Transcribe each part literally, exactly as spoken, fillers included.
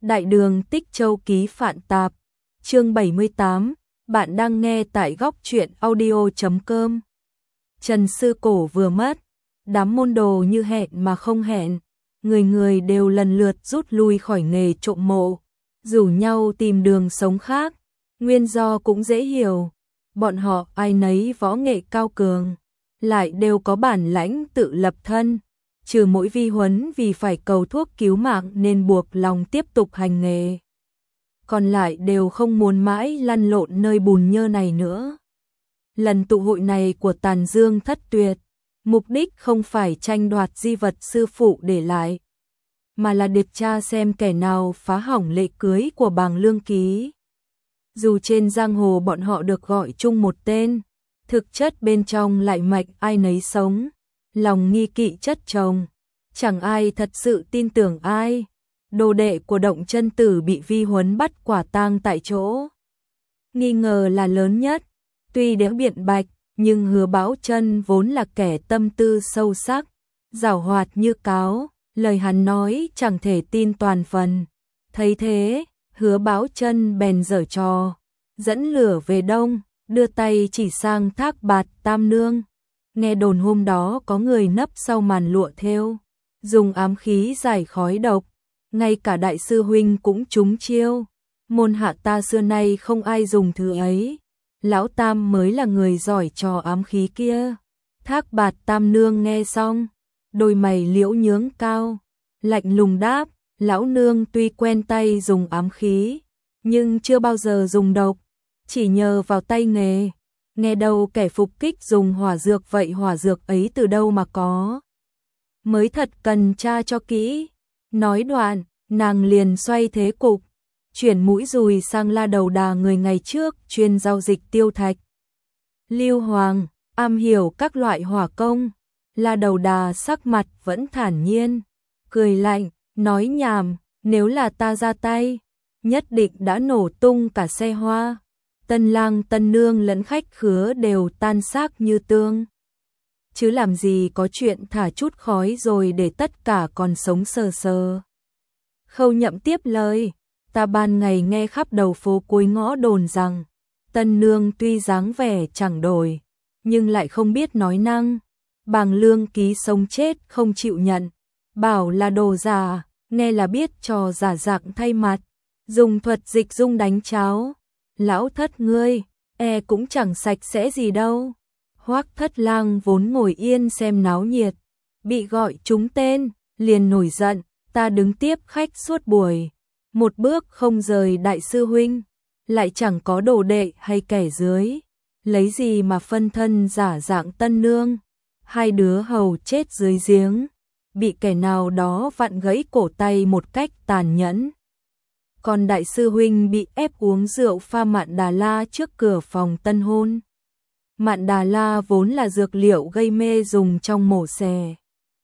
Đại đường Tích Châu ký Phạn Tạp, chương bảy mươi tám, bạn đang nghe tại góc truyện audio chấm com. Trần Sư Cổ vừa mất, đám môn đồ như hẹn mà không hẹn, người người đều lần lượt rút lui khỏi nghề trộm mộ, rủ nhau tìm đường sống khác, nguyên do cũng dễ hiểu, bọn họ ai nấy võ nghệ cao cường, lại đều có bản lãnh tự lập thân. Trừ mỗi Vi Huấn vì phải cầu thuốc cứu mạng nên buộc lòng tiếp tục hành nghề. Còn lại đều không muốn mãi lăn lộn nơi bùn nhơ này nữa. Lần tụ hội này của Tàn Dương Thất Tuyệt, mục đích không phải tranh đoạt di vật sư phụ để lại, mà là điều tra xem kẻ nào phá hỏng lễ cưới của Bàng Lương Ký. Dù trên giang hồ bọn họ được gọi chung một tên, thực chất bên trong lại mạch ai nấy sống. Lòng nghi kỵ chất chồng, chẳng ai thật sự tin tưởng ai. Đồ đệ của Động Chân Tử bị Vi Huấn bắt quả tang tại chỗ. Nghi ngờ là lớn nhất, tuy đéo biện bạch, nhưng Hứa Bảo Chân vốn là kẻ tâm tư sâu sắc, giảo hoạt như cáo, lời hắn nói chẳng thể tin toàn phần. Thấy thế, Hứa Bảo Chân bèn giở trò, dẫn lửa về đông, đưa tay chỉ sang Thác Bạt Tam Nương. Nghe đồn hôm đó có người nấp sau màn lụa thêu, dùng ám khí giải khói độc, ngay cả đại sư huynh cũng trúng chiêu. Môn hạ ta xưa nay không ai dùng thứ ấy, lão Tam mới là người giỏi trò ám khí kia. Thác Bạt Tam Nương nghe xong, đôi mày liễu nhướng cao, lạnh lùng đáp, lão nương tuy quen tay dùng ám khí, nhưng chưa bao giờ dùng độc, chỉ nhờ vào tay nghề. Nghe đâu kẻ phục kích dùng hỏa dược, vậy hỏa dược ấy từ đâu mà có? Mới thật cần tra cho kỹ. Nói đoạn, nàng liền xoay thế cục, chuyển mũi dùi sang La Đầu Đà người ngày trước chuyên giao dịch tiêu thạch. Lưu Hoàng, am hiểu các loại hỏa công. La Đầu Đà sắc mặt vẫn thản nhiên, cười lạnh, nói nhảm, nếu là ta ra tay, nhất định đã nổ tung cả xe hoa. Tân lang tân nương lẫn khách khứa đều tan xác như tương. Chứ làm gì có chuyện thả chút khói rồi để tất cả còn sống sờ sờ. Khâu Nhậm tiếp lời, ta ban ngày nghe khắp đầu phố cuối ngõ đồn rằng, tân nương tuy dáng vẻ chẳng đổi, nhưng lại không biết nói năng. Bàng Lương Ký sống chết không chịu nhận, bảo là đồ giả, nghe là biết trò giả dạng thay mặt, dùng thuật dịch dung đánh cháo. Lão thất ngươi, e cũng chẳng sạch sẽ gì đâu. Hoắc Thất Lang vốn ngồi yên xem náo nhiệt, bị gọi trúng tên, liền nổi giận, ta đứng tiếp khách suốt buổi, một bước không rời đại sư huynh, lại chẳng có đồ đệ hay kẻ dưới, lấy gì mà phân thân giả dạng tân nương. Hai đứa hầu chết dưới giếng, bị kẻ nào đó vặn gãy cổ tay một cách tàn nhẫn. Còn đại sư huynh bị ép uống rượu pha Mạn Đà La trước cửa phòng tân hôn. Mạn Đà La vốn là dược liệu gây mê dùng trong mổ xẻ,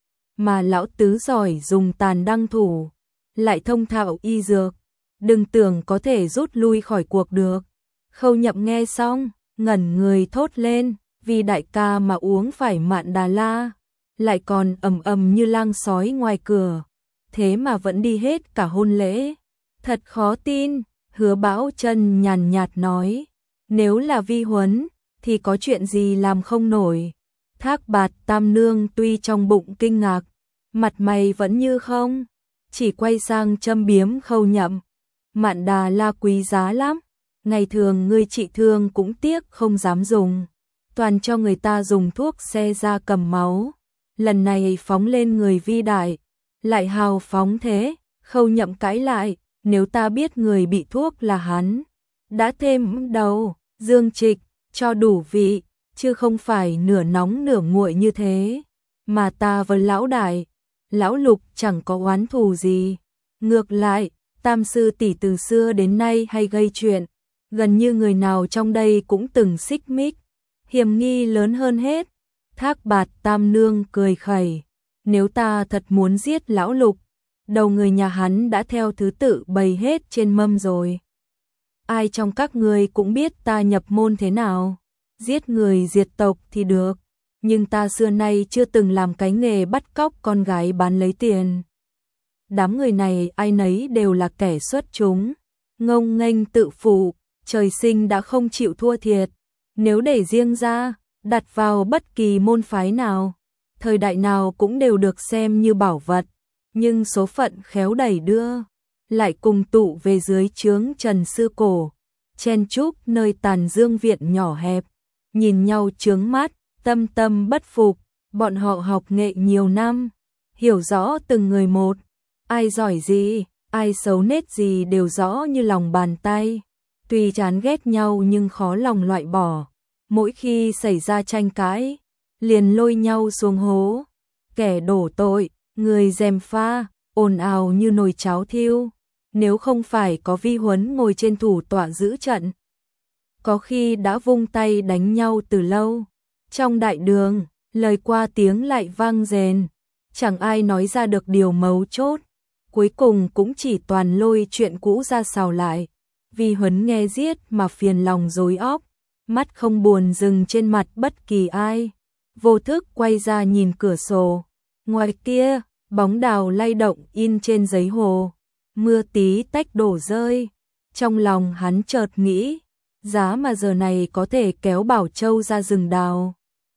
mà lão tứ giỏi dùng tàn đăng thủ, lại thông thạo y dược, đừng tưởng có thể rút lui khỏi cuộc được. Khâu Nhậm nghe xong, ngẩn người thốt lên, vì đại ca mà uống phải Mạn Đà La, lại còn ầm ầm như lang sói ngoài cửa, thế mà vẫn đi hết cả hôn lễ. Thật khó tin. Hứa Bảo Chân nhàn nhạt nói, nếu là Vi Huấn thì có chuyện gì làm không nổi. Thác Bạt Tam Nương tuy trong bụng kinh ngạc, mặt mày vẫn như không, chỉ quay sang châm biếm Khâu Nhậm, Mạn Đà La quý giá lắm, ngày thường ngươi trị thương cũng tiếc không dám dùng, toàn cho người ta dùng thuốc xe ra cầm máu, lần này phóng lên người Vi đại, lại hào phóng thế. Khâu Nhậm cãi lại, nếu ta biết người bị thuốc là hắn, đã thêm đầu, dương trịch, cho đủ vị, chứ không phải nửa nóng nửa nguội như thế. Mà ta với lão đại, lão Lục chẳng có oán thù gì. Ngược lại, Tam sư tỷ từ xưa đến nay hay gây chuyện, gần như người nào trong đây cũng từng xích mích, hiểm nghi lớn hơn hết. Thác Bạt Tam Nương cười khẩy, nếu ta thật muốn giết lão Lục, đầu người nhà hắn đã theo thứ tự bày hết trên mâm rồi. Ai trong các ngươi cũng biết ta nhập môn thế nào, giết người diệt tộc thì được, nhưng ta xưa nay chưa từng làm cái nghề bắt cóc con gái bán lấy tiền. đám người này ai nấy đều là kẻ xuất chúng, ngông nghênh tự phụ, trời sinh đã không chịu thua thiệt. Nếu để riêng ra, đặt vào bất kỳ môn phái nào, thời đại nào cũng đều được xem như bảo vật, nhưng số phận khéo đẩy đưa, lại cùng tụ về dưới trướng Trần Sư Cổ, chen chúc nơi Tàn Dương viện nhỏ hẹp, nhìn nhau chướng mắt, tâm tâm bất phục. Bọn họ học nghệ nhiều năm, hiểu rõ từng người một, ai giỏi gì, ai xấu nết gì đều rõ như lòng bàn tay. Tuy chán ghét nhau nhưng khó lòng loại bỏ, mỗi khi xảy ra tranh cãi, liền lôi nhau xuống hố. Kẻ đổ tội, người gièm pha, ồn ào như nồi cháo thiêu. Nếu không phải có Vi Huấn ngồi trên thủ tọa giữ trận, có khi đã vung tay đánh nhau từ lâu. Trong đại đường, lời qua tiếng lại vang rền, chẳng ai nói ra được điều mấu chốt, cuối cùng cũng chỉ toàn lôi chuyện cũ ra xào lại. Vi Huấn nghe giết mà phiền lòng rối óc, mắt không buồn dừng trên mặt bất kỳ ai, vô thức quay ra nhìn cửa sổ. Ngoài kia, bóng đào lay động in trên giấy hồ, mưa tí tách đổ rơi. Trong lòng hắn chợt nghĩ, giá mà giờ này có thể kéo Bảo Châu ra rừng đào,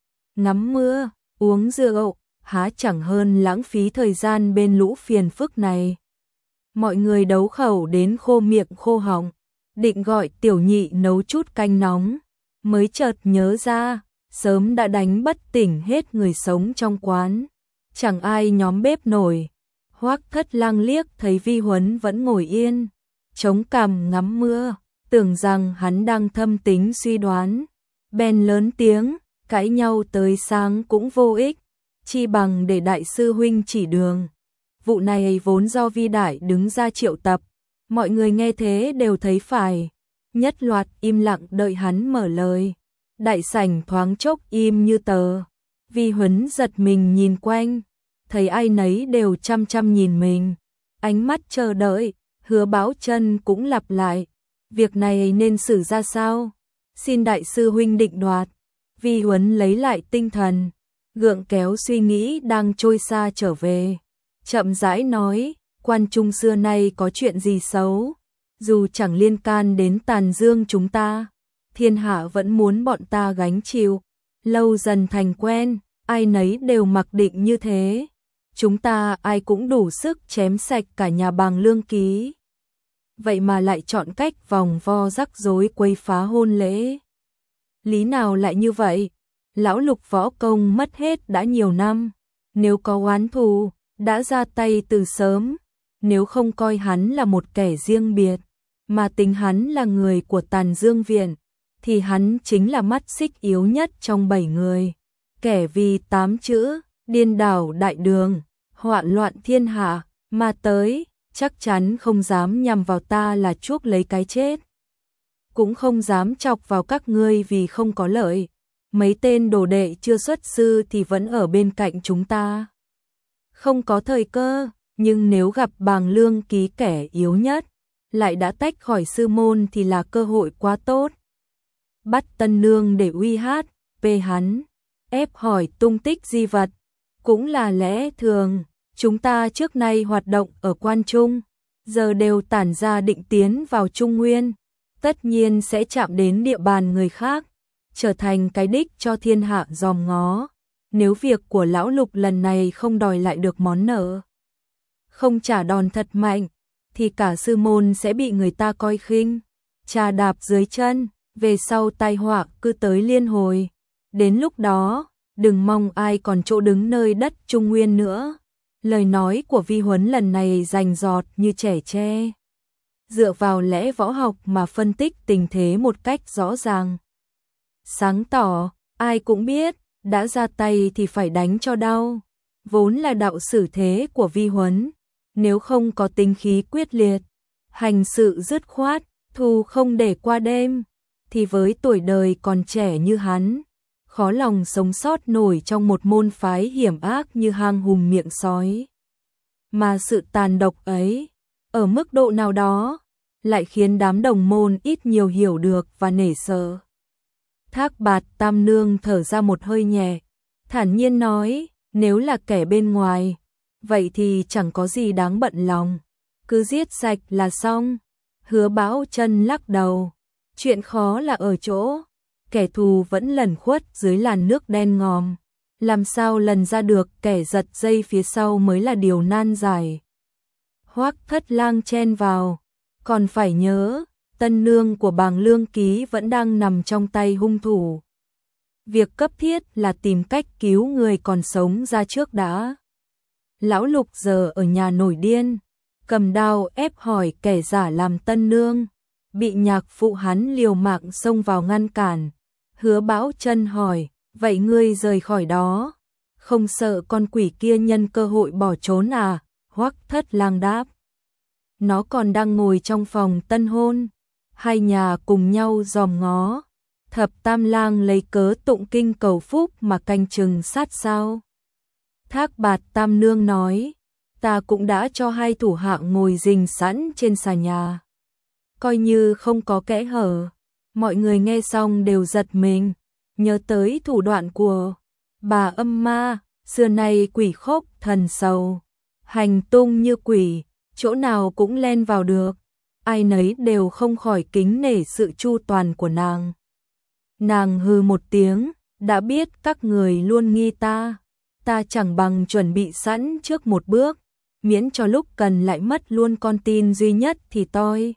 ngắm mưa, uống rượu, há chẳng hơn lãng phí thời gian bên lũ phiền phức này. Mọi người đấu khẩu đến khô miệng khô họng, định gọi Tiểu Nhị nấu chút canh nóng, mới chợt nhớ ra, sớm đã đánh bất tỉnh hết người sống trong quán, chẳng ai nhóm bếp nổi. Hoắc Thất Lang liếc thấy Vi Huấn vẫn ngồi yên, chống cằm ngắm mưa, tưởng rằng hắn đang thâm tính suy đoán, bèn lớn tiếng, cãi nhau tới sáng cũng vô ích, chi bằng để đại sư huynh chỉ đường. Vụ này vốn do Vi Đại đứng ra triệu tập, mọi người nghe thế đều thấy phải, nhất loạt im lặng đợi hắn mở lời. Đại sảnh thoáng chốc im như tờ. Vi Huấn giật mình nhìn quanh, thấy ai nấy đều chăm chăm nhìn mình, ánh mắt chờ đợi. Hứa Báo Chân cũng lặp lại, việc này nên xử ra sao? Xin đại sư huynh định đoạt. Vi Huấn lấy lại tinh thần, gượng kéo suy nghĩ đang trôi xa trở về, chậm rãi nói, quan trung xưa nay có chuyện gì xấu, dù chẳng liên can đến Tàn Dương chúng ta, thiên hạ vẫn muốn bọn ta gánh chịu, lâu dần thành quen, ai nấy đều mặc định như thế, chúng ta ai cũng đủ sức chém sạch cả nhà Bàng Lương Ký. Vậy mà lại chọn cách vòng vo rắc rối quấy phá hôn lễ. Lý nào lại như vậy? Lão Lục võ công mất hết đã nhiều năm, nếu có oán thù, đã ra tay từ sớm, nếu không coi hắn là một kẻ riêng biệt, mà tính hắn là người của Tàn Dương viện, thì hắn chính là mắt xích yếu nhất trong bảy người. Kẻ vì tám chữ, điên đảo đại đường, hoạn loạn thiên hạ, mà tới, chắc chắn không dám nhằm vào ta là chuốc lấy cái chết. Cũng không dám chọc vào các ngươi vì không có lợi. Mấy tên đồ đệ chưa xuất sư thì vẫn ở bên cạnh chúng ta. Không có thời cơ, nhưng nếu gặp Bàng Lương Ký kẻ yếu nhất, lại đã tách khỏi sư môn thì là cơ hội quá tốt. Bắt Tân Nương để uy hát, bê hắn, ép hỏi tung tích di vật, cũng là lẽ thường. Chúng ta trước nay hoạt động ở Quan Trung, giờ đều tản ra định tiến vào Trung Nguyên, tất nhiên sẽ chạm đến địa bàn người khác, trở thành cái đích cho thiên hạ dòm ngó. Nếu việc của lão Lục lần này không đòi lại được món nợ, không trả đòn thật mạnh, thì cả sư môn sẽ bị người ta coi khinh, trà đạp dưới chân, về sau tai họa cứ tới liên hồi. Đến lúc đó, đừng mong ai còn chỗ đứng nơi đất Trung Nguyên nữa. Lời nói của Vi Huấn lần này rành rọt như trẻ tre, dựa vào lẽ võ học mà phân tích tình thế một cách rõ ràng, sáng tỏ. Ai cũng biết, đã ra tay thì phải đánh cho đau, vốn là đạo xử thế của Vi Huấn. Nếu không có tính khí quyết liệt, hành sự dứt khoát, thù không để qua đêm, thì với tuổi đời còn trẻ như hắn, khó lòng sống sót nổi trong một môn phái hiểm ác như hang hùm miệng sói. Mà sự tàn độc ấy, ở mức độ nào đó, lại khiến đám đồng môn ít nhiều hiểu được và nể sợ. Thác Bạt Tam Nương thở ra một hơi nhẹ, thản nhiên nói, nếu là kẻ bên ngoài, vậy thì chẳng có gì đáng bận lòng, cứ giết sạch là xong. Hứa Bão Chân lắc đầu, chuyện khó là ở chỗ, kẻ thù vẫn lẩn khuất dưới làn nước đen ngòm, làm sao lần ra được kẻ giật dây phía sau mới là điều nan giải. Hoắc Thất Lang chen vào, còn phải nhớ, tân nương của Bàng Lương Ký vẫn đang nằm trong tay hung thủ. Việc cấp thiết là tìm cách cứu người còn sống ra trước đã. Lão Lục giờ ở nhà nổi điên, cầm đao ép hỏi kẻ giả làm tân nương, bị nhạc phụ hắn liều mạng xông vào ngăn cản. Hứa Bão Chân hỏi, vậy ngươi rời khỏi đó, không sợ con quỷ kia nhân cơ hội bỏ trốn à? Hoắc Thất Lang đáp, nó còn đang ngồi trong phòng tân hôn, hai nhà cùng nhau dòm ngó. Thập Tam Lang lấy cớ tụng kinh cầu phúc mà canh chừng sát sao. Thác Bạt Tam Nương nói, ta cũng đã cho hai thủ hạ ngồi rình sẵn trên xà nhà, coi như không có kẽ hở. Mọi người nghe xong đều giật mình, nhớ tới thủ đoạn của bà âm ma, xưa nay quỷ khốc thần sầu, hành tung như quỷ, chỗ nào cũng len vào được, ai nấy đều không khỏi kính nể sự chu toàn của nàng. Nàng hừ một tiếng, đã biết các người luôn nghi ta, ta chẳng bằng chuẩn bị sẵn trước một bước, miễn cho lúc cần lại mất luôn con tin duy nhất thì toi.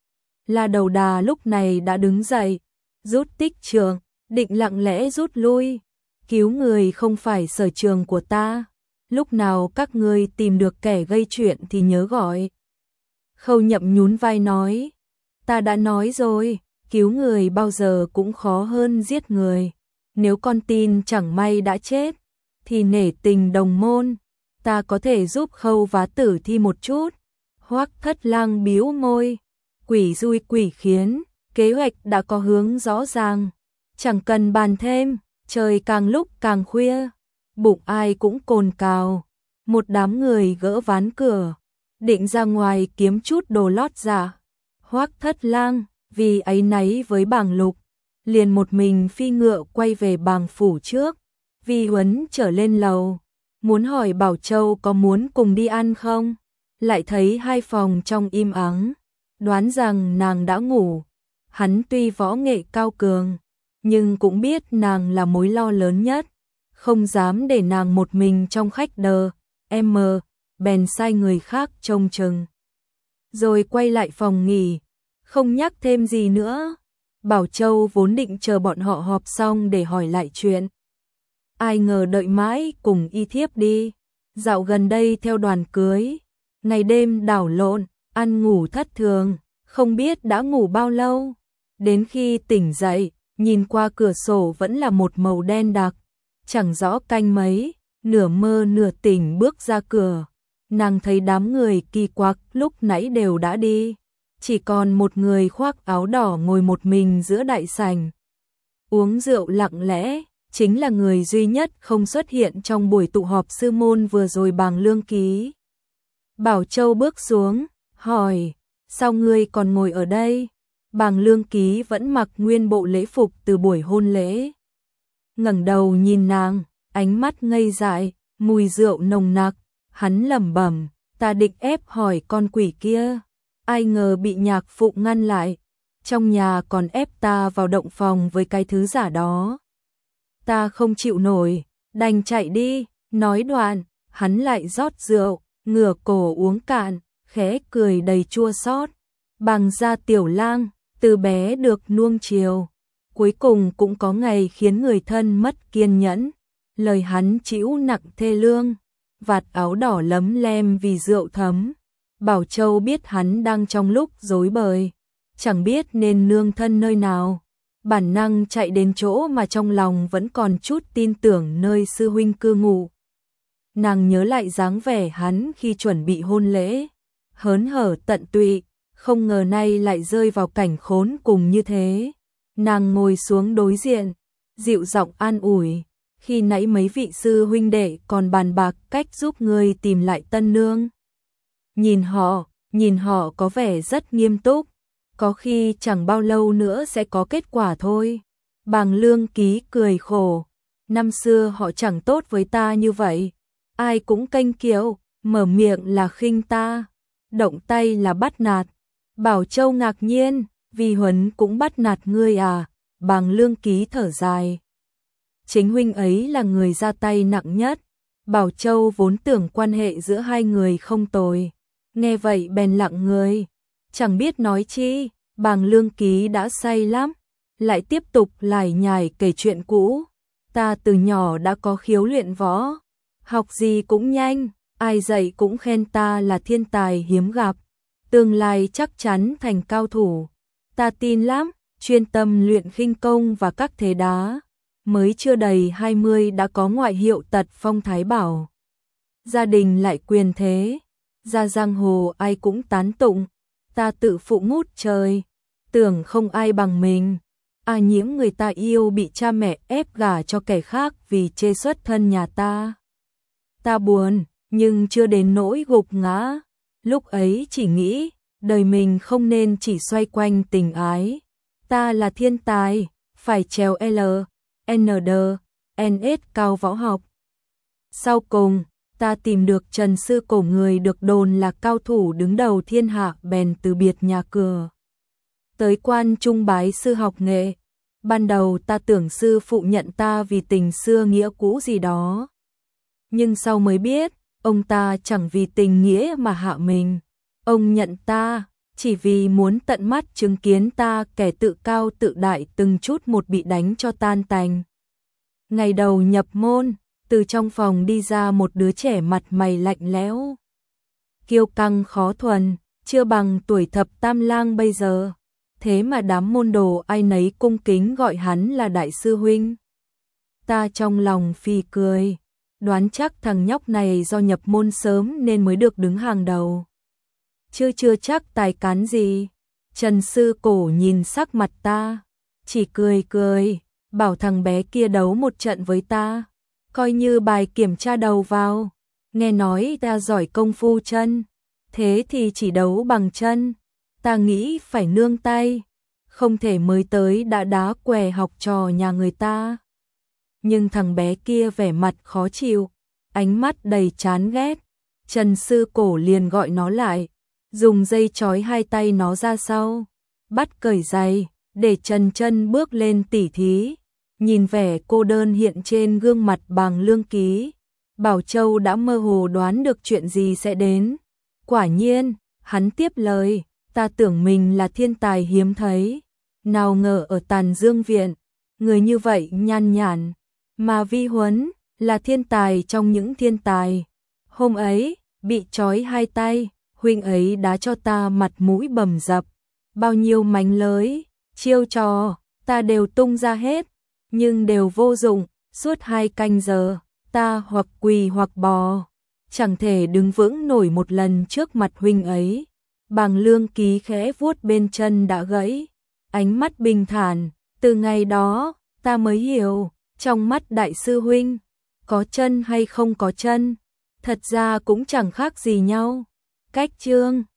La Đầu Đà lúc này đã đứng dậy, rút tích trường, định lặng lẽ rút lui, cứu người không phải sở trường của ta, lúc nào các ngươi tìm được kẻ gây chuyện thì nhớ gọi. Khâu Nhậm nhún vai nói, ta đã nói rồi, cứu người bao giờ cũng khó hơn giết người, nếu con tin chẳng may đã chết, thì nể tình đồng môn, ta có thể giúp Khâu Vá tử thi một chút. Hoắc Thất Lang bĩu môi, quỷ dui quỷ khiến, kế hoạch đã có hướng rõ ràng, chẳng cần bàn thêm. Trời càng lúc càng khuya, bụng ai cũng cồn cào, một đám người gỡ ván cửa, định ra ngoài kiếm chút đồ lót giả. Hoắc Thất Lang vì áy náy với Bàng Lục, liền một mình phi ngựa quay về Bàng phủ trước. Vi Huấn trở lên lầu, muốn hỏi Bảo Châu có muốn cùng đi ăn không, lại thấy hai phòng trong im ắng, đoán rằng nàng đã ngủ. Hắn tuy võ nghệ cao cường, nhưng cũng biết nàng là mối lo lớn nhất, không dám để nàng một mình trong khách đờ, em mờ, bèn sai người khác trông chừng. Rồi quay lại phòng nghỉ, không nhắc thêm gì nữa. Bảo Châu vốn định chờ bọn họ họp xong để hỏi lại chuyện. Ai ngờ đợi mãi cùng y thiếp đi, dạo gần đây theo đoàn cưới, ngày đêm đảo lộn, ăn ngủ thất thường, không biết đã ngủ bao lâu. Đến khi tỉnh dậy, nhìn qua cửa sổ vẫn là một màu đen đặc, chẳng rõ canh mấy, nửa mơ nửa tỉnh bước ra cửa. Nàng thấy đám người kỳ quặc lúc nãy đều đã đi, chỉ còn một người khoác áo đỏ ngồi một mình giữa đại sảnh, uống rượu lặng lẽ, chính là người duy nhất không xuất hiện trong buổi tụ họp sư môn vừa rồi Bàng Lương Ký. Bảo Châu bước xuống, hỏi, sao ngươi còn ngồi ở đây? Bàng Lương Ký vẫn mặc nguyên bộ lễ phục từ buổi hôn lễ. Ngẩng đầu nhìn nàng, ánh mắt ngây dại, mùi rượu nồng nặc, hắn lẩm bẩm, ta định ép hỏi con quỷ kia, ai ngờ bị nhạc phụ ngăn lại, trong nhà còn ép ta vào động phòng với cái thứ giả đó. Ta không chịu nổi, đành chạy đi, nói đoạn, hắn lại rót rượu, ngửa cổ uống cạn, khẽ cười đầy chua xót. Bàng gia tiểu lang, từ bé được nuông chiều, cuối cùng cũng có ngày khiến người thân mất kiên nhẫn. Lời hắn trĩu nặng thê lương, vạt áo đỏ lấm lem vì rượu thấm. Bảo Châu biết hắn đang trong lúc rối bời, chẳng biết nên nương thân nơi nào, bản năng chạy đến chỗ mà trong lòng vẫn còn chút tin tưởng nơi sư huynh cư ngụ. Nàng nhớ lại dáng vẻ hắn khi chuẩn bị hôn lễ, hớn hở tận tụy, không ngờ nay lại rơi vào cảnh khốn cùng như thế. Nàng ngồi xuống đối diện, dịu giọng an ủi, khi nãy mấy vị sư huynh đệ còn bàn bạc cách giúp ngươi tìm lại tân nương. Nhìn họ, nhìn họ có vẻ rất nghiêm túc, có khi chẳng bao lâu nữa sẽ có kết quả thôi. Bàng Lương Ký cười khổ, năm xưa họ chẳng tốt với ta như vậy, ai cũng kênh kiệu, mở miệng là khinh ta, động tay là bắt nạt. Bảo Châu ngạc nhiên, Vi Huấn cũng bắt nạt ngươi à? Bàng Lương Ký thở dài. Chính huynh ấy là người ra tay nặng nhất. Bảo Châu vốn tưởng quan hệ giữa hai người không tồi, nghe vậy bèn lặng người, chẳng biết nói chi. Bàng Lương Ký đã say lắm, lại tiếp tục lải nhải kể chuyện cũ. Ta từ nhỏ đã có khiếu luyện võ, học gì cũng nhanh, ai dạy cũng khen ta là thiên tài hiếm gặp, tương lai chắc chắn thành cao thủ. Ta tin lắm, chuyên tâm luyện khinh công và các thế đá, mới chưa đầy hai mươi đã có ngoại hiệu Tật Phong Thái Bảo. Gia đình lại quyền thế, ra giang hồ ai cũng tán tụng, ta tự phụ ngút trời, tưởng không ai bằng mình. A Nhiễm người ta yêu bị cha mẹ ép gả cho kẻ khác vì chê xuất thân nhà ta. Ta buồn, nhưng chưa đến nỗi gục ngã. Lúc ấy chỉ nghĩ, đời mình không nên chỉ xoay quanh tình ái. Ta là thiên tài, phải trèo L, N D, N S cao võ học. Sau cùng, ta tìm được Trần Sư Cổ, người được đồn là cao thủ đứng đầu thiên hạ, bèn từ biệt nhà cửa, tới Quan Trung bái sư học nghệ. Ban đầu ta tưởng sư phụ nhận ta vì tình xưa nghĩa cũ gì đó, nhưng sau mới biết, ông ta chẳng vì tình nghĩa mà hạ mình. Ông nhận ta chỉ vì muốn tận mắt chứng kiến ta, kẻ tự cao tự đại, từng chút một bị đánh cho tan tành. Ngày đầu nhập môn, từ trong phòng đi ra một đứa trẻ mặt mày lạnh lẽo, kiêu căng khó thuần, chưa bằng tuổi thập tam lang bây giờ. Thế mà đám môn đồ ai nấy cung kính gọi hắn là đại sư huynh. Ta trong lòng phì cười, đoán chắc thằng nhóc này do nhập môn sớm nên mới được đứng hàng đầu, chưa chưa chắc tài cán gì. Trần Sư Cổ nhìn sắc mặt ta, chỉ cười cười, bảo thằng bé kia đấu một trận với ta, coi như bài kiểm tra đầu vào. Nghe nói ta giỏi công phu chân, thế thì chỉ đấu bằng chân. Ta nghĩ phải nương tay, không thể mới tới đã đá què học trò nhà người ta. Nhưng thằng bé kia vẻ mặt khó chịu, ánh mắt đầy chán ghét. Trần Sư Cổ liền gọi nó lại, dùng dây trói hai tay nó ra sau, bắt cởi giày, để Trần Chân bước lên tỉ thí. Nhìn vẻ cô đơn hiện trên gương mặt Bàng Lương Ký, Bảo Châu đã mơ hồ đoán được chuyện gì sẽ đến. Quả nhiên, hắn tiếp lời, ta tưởng mình là thiên tài hiếm thấy, nào ngờ ở Tàn Dương Viện, người như vậy nhan nhản, mà Vi Huấn là thiên tài trong những thiên tài. Hôm ấy, bị trói hai tay, huynh ấy đá cho ta mặt mũi bầm dập, bao nhiêu mánh lới, chiêu trò, ta đều tung ra hết, nhưng đều vô dụng. Suốt hai canh giờ, ta hoặc quỳ hoặc bò, chẳng thể đứng vững nổi một lần trước mặt huynh ấy. Bàng Lương Ký khẽ vuốt bên chân đã gãy, ánh mắt bình thản. Từ ngày đó, ta mới hiểu, trong mắt đại sư huynh, có chân hay không có chân, thật ra cũng chẳng khác gì nhau. Cách chương